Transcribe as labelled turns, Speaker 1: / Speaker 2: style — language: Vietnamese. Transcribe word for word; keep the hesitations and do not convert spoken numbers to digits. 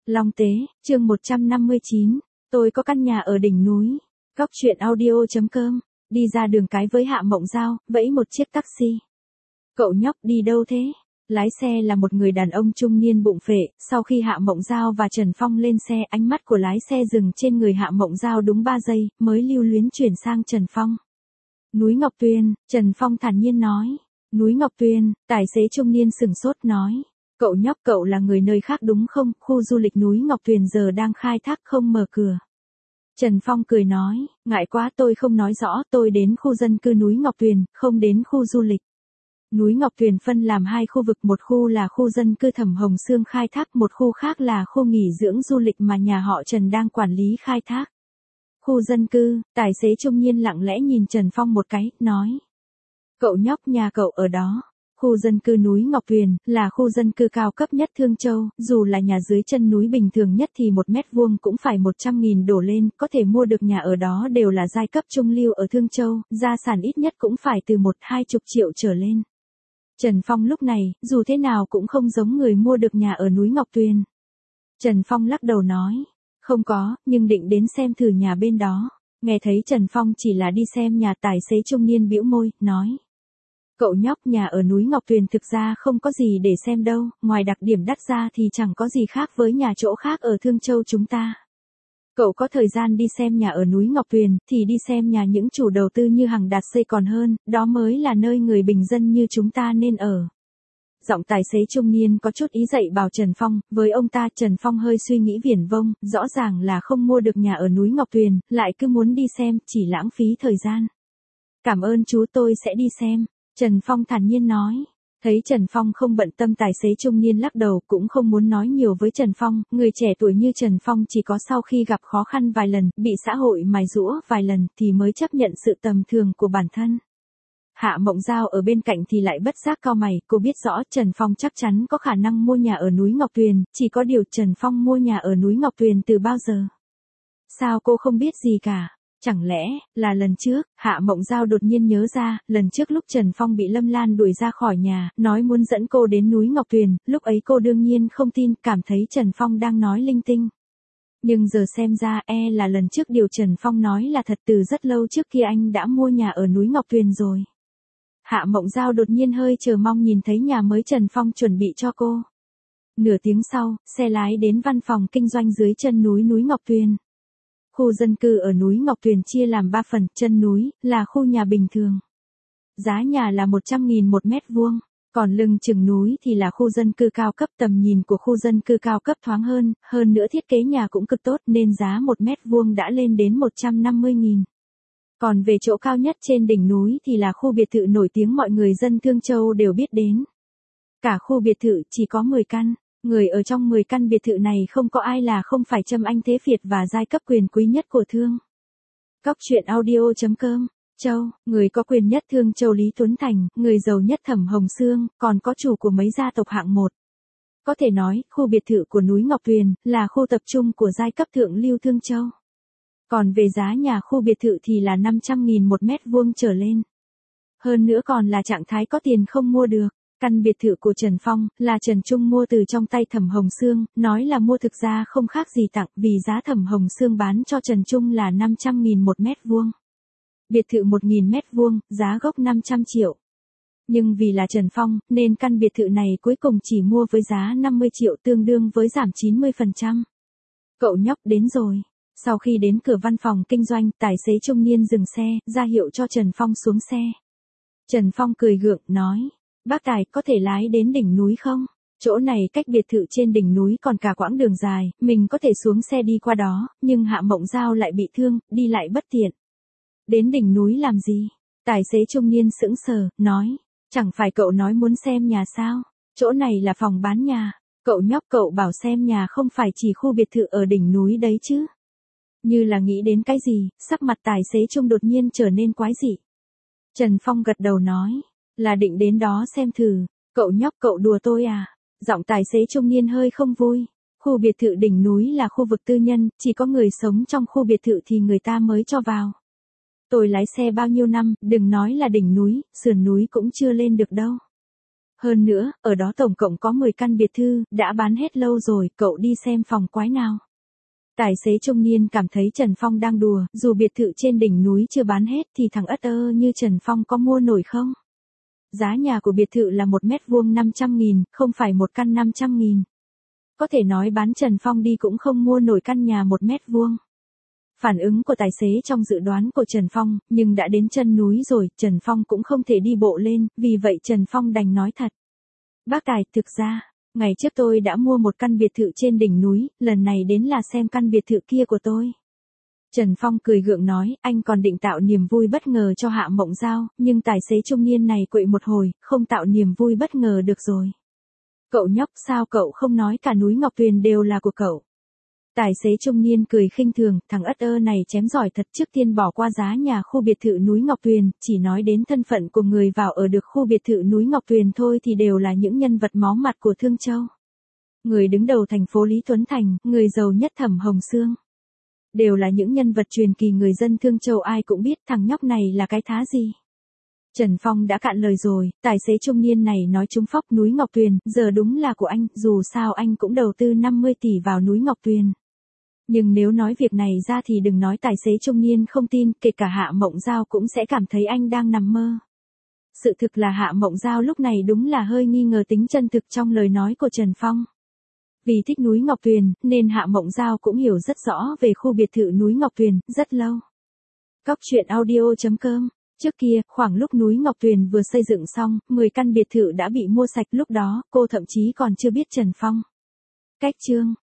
Speaker 1: Long Tế, chương một trăm năm mươi chín, tôi có căn nhà ở đỉnh núi. Góc truyện audio.com, đi ra đường cái với Hạ Mộng Giao, vẫy một chiếc taxi. Cậu nhóc đi đâu thế? Lái xe là một người đàn ông trung niên bụng phệ. Sau khi Hạ Mộng Giao và Trần Phong lên xe, ánh mắt của lái xe dừng trên người Hạ Mộng Giao đúng ba giây, mới lưu luyến chuyển sang Trần Phong. Núi Ngọc Tuyền, Trần Phong thản nhiên nói. Núi Ngọc Tuyền, tài xế trung niên sừng sốt nói. Cậu nhóc, cậu là người nơi khác đúng không? Khu du lịch núi Ngọc Tuyền giờ đang khai thác không mở cửa. Trần Phong cười nói, ngại quá, tôi không nói rõ, tôi đến khu dân cư núi Ngọc Tuyền, không đến khu du lịch. Núi Ngọc Tuyền phân làm hai khu vực, một khu là khu dân cư Thẩm Hồng Sương khai thác, một khu khác là khu nghỉ dưỡng du lịch mà nhà họ Trần đang quản lý khai thác. Khu dân cư, tài xế trung niên lặng lẽ nhìn Trần Phong một cái, nói. Cậu nhóc, nhà cậu ở đó. Khu dân cư núi Ngọc Tuyền là khu dân cư cao cấp nhất Thương Châu, dù là nhà dưới chân núi bình thường nhất thì một mét vuông cũng phải một trăm nghìn đổ lên, có thể mua được nhà ở đó đều là giai cấp trung lưu ở Thương Châu, gia sản ít nhất cũng phải từ một hai chục triệu trở lên. Trần Phong lúc này, dù thế nào cũng không giống người mua được nhà ở núi Ngọc Tuyền. Trần Phong lắc đầu nói, không có, nhưng định đến xem thử nhà bên đó. Nghe thấy Trần Phong chỉ là đi xem nhà, tài xế trung niên bĩu môi, nói. Cậu nhóc, nhà ở núi Ngọc Tuyền thực ra không có gì để xem đâu, ngoài đặc điểm đắt ra thì chẳng có gì khác với nhà chỗ khác ở Thương Châu chúng ta. Cậu có thời gian đi xem nhà ở núi Ngọc Tuyền, thì đi xem nhà những chủ đầu tư như Hằng Đạt xây còn hơn, đó mới là nơi người bình dân như chúng ta nên ở. Giọng tài xế trung niên có chút ý dạy bảo Trần Phong, với ông ta Trần Phong hơi suy nghĩ viển vông, rõ ràng là không mua được nhà ở núi Ngọc Tuyền, lại cứ muốn đi xem, chỉ lãng phí thời gian. Cảm ơn chú, tôi sẽ đi xem. Trần Phong thản nhiên nói. Thấy Trần Phong không bận tâm, tài xế trung niên lắc đầu, cũng không muốn nói nhiều với Trần Phong, người trẻ tuổi như Trần Phong chỉ có sau khi gặp khó khăn vài lần, bị xã hội mài giũa vài lần thì mới chấp nhận sự tầm thường của bản thân. Hạ Mộng Giao ở bên cạnh thì lại bất giác cau mày, cô biết rõ Trần Phong chắc chắn có khả năng mua nhà ở núi Ngọc Tuyền, chỉ có điều Trần Phong mua nhà ở núi Ngọc Tuyền từ bao giờ? Sao cô không biết gì cả? Chẳng lẽ, là lần trước? Hạ Mộng Giao đột nhiên nhớ ra, lần trước lúc Trần Phong bị Lâm Lan đuổi ra khỏi nhà, nói muốn dẫn cô đến núi Ngọc Tuyền, lúc ấy cô đương nhiên không tin, cảm thấy Trần Phong đang nói linh tinh. Nhưng giờ xem ra, e là lần trước điều Trần Phong nói là thật, từ rất lâu trước kia anh đã mua nhà ở núi Ngọc Tuyền rồi. Hạ Mộng Giao đột nhiên hơi chờ mong nhìn thấy nhà mới Trần Phong chuẩn bị cho cô. Nửa tiếng sau, xe lái đến văn phòng kinh doanh dưới chân núi núi Ngọc Tuyền. Khu dân cư ở núi Ngọc Tuyền chia làm ba phần, chân núi, là khu nhà bình thường. Giá nhà là một trăm nghìn một mét vuông, còn lưng chừng núi thì là khu dân cư cao cấp, tầm nhìn của khu dân cư cao cấp thoáng hơn, hơn nữa thiết kế nhà cũng cực tốt nên giá một mét vuông đã lên đến một trăm năm mươi nghìn. Còn về chỗ cao nhất trên đỉnh núi thì là khu biệt thự nổi tiếng mọi người dân Thương Châu đều biết đến. Cả khu biệt thự chỉ có mười căn. Người ở trong mười căn biệt thự này không có ai là không phải Trâm Anh Thế Việt và giai cấp quyền quý nhất của Thương. Góc truyện audio.com, Châu, người có quyền nhất Thương Châu Lý Tuấn Thành, người giàu nhất Thẩm Hồng Sương, còn có chủ của mấy gia tộc hạng một. Có thể nói, khu biệt thự của núi Ngọc Tuyền là khu tập trung của giai cấp thượng lưu Thương Châu. Còn về giá nhà khu biệt thự thì là năm trăm nghìn một mét vuông trở lên. Hơn nữa còn là trạng thái có tiền không mua được. Căn biệt thự của Trần Phong, là Trần Trung mua từ trong tay Thẩm Hồng Sương, nói là mua thực ra không khác gì tặng, vì giá Thẩm Hồng Sương bán cho Trần Trung là năm trăm nghìn một mét vuông. Biệt thự một nghìn mét vuông, giá gốc năm trăm triệu. Nhưng vì là Trần Phong, nên căn biệt thự này cuối cùng chỉ mua với giá năm mươi triệu, tương đương với giảm chín mươi phần trăm. Cậu nhóc đến rồi. Sau khi đến cửa văn phòng kinh doanh, tài xế trung niên dừng xe, ra hiệu cho Trần Phong xuống xe. Trần Phong cười gượng, nói. Bác tài, có thể lái đến đỉnh núi không? Chỗ này cách biệt thự trên đỉnh núi còn cả quãng đường dài, mình có thể xuống xe đi qua đó, nhưng Hạ Mộng Giao lại bị thương, đi lại bất tiện. Đến đỉnh núi làm gì? Tài xế trung niên sững sờ, nói. Chẳng phải cậu nói muốn xem nhà sao? Chỗ này là phòng bán nhà. Cậu nhóc, cậu bảo xem nhà không phải chỉ khu biệt thự ở đỉnh núi đấy chứ? Như là nghĩ đến cái gì, sắc mặt tài xế trung đột nhiên trở nên quái dị. Trần Phong gật đầu nói. Là định đến đó xem thử. Cậu nhóc, cậu đùa tôi à? Giọng tài xế trung niên hơi không vui. Khu biệt thự đỉnh núi là khu vực tư nhân, chỉ có người sống trong khu biệt thự thì người ta mới cho vào. Tôi lái xe bao nhiêu năm, đừng nói là đỉnh núi, sườn núi cũng chưa lên được đâu. Hơn nữa, ở đó tổng cộng có mười căn biệt thự, đã bán hết lâu rồi, cậu đi xem phòng quái nào. Tài xế trung niên cảm thấy Trần Phong đang đùa, dù biệt thự trên đỉnh núi chưa bán hết thì thằng ất ơ như Trần Phong có mua nổi không? Giá nhà của biệt thự là một mét vuông năm trăm nghìn, không phải một căn năm trăm nghìn. Có thể nói bán Trần Phong đi cũng không mua nổi căn nhà một mét vuông. Phản ứng của tài xế trong dự đoán của Trần Phong, nhưng đã đến chân núi rồi, Trần Phong cũng không thể đi bộ lên, vì vậy Trần Phong đành nói thật. Bác Tài, thực ra, ngày trước tôi đã mua một căn biệt thự trên đỉnh núi, lần này đến là xem căn biệt thự kia của tôi. Trần Phong cười gượng nói, anh còn định tạo niềm vui bất ngờ cho Hạ Mộng Giao, nhưng tài xế trung niên này quậy một hồi, không tạo niềm vui bất ngờ được rồi. Cậu nhóc, sao cậu không nói cả núi Ngọc Tuyền đều là của cậu? Tài xế trung niên cười khinh thường, thằng ất ơ này chém giỏi thật, trước tiên bỏ qua giá nhà khu biệt thự núi Ngọc Tuyền, chỉ nói đến thân phận của người vào ở được khu biệt thự núi Ngọc Tuyền thôi thì đều là những nhân vật máu mặt của Thương Châu. Người đứng đầu thành phố Lý Tuấn Thành, người giàu nhất Thẩm Hồng Sương. Đều là những nhân vật truyền kỳ người dân Thương Châu ai cũng biết, thằng nhóc này là cái thá gì. Trần Phong đã cạn lời rồi, tài xế trung niên này nói trúng phóc, núi Ngọc Tuyền, giờ đúng là của anh, dù sao anh cũng đầu tư năm mươi tỷ vào núi Ngọc Tuyền. Nhưng nếu nói việc này ra thì đừng nói tài xế trung niên không tin, kể cả Hạ Mộng Giao cũng sẽ cảm thấy anh đang nằm mơ. Sự thực là Hạ Mộng Giao lúc này đúng là hơi nghi ngờ tính chân thực trong lời nói của Trần Phong. Vì thích núi Ngọc Tuyền, nên Hạ Mộng Giao cũng hiểu rất rõ về khu biệt thự núi Ngọc Tuyền, rất lâu. Cóc truyện audio chấm com. Trước kia, khoảng lúc núi Ngọc Tuyền vừa xây dựng xong, mười căn biệt thự đã bị mua sạch, lúc đó, cô thậm chí còn chưa biết Trần Phong. Cách chương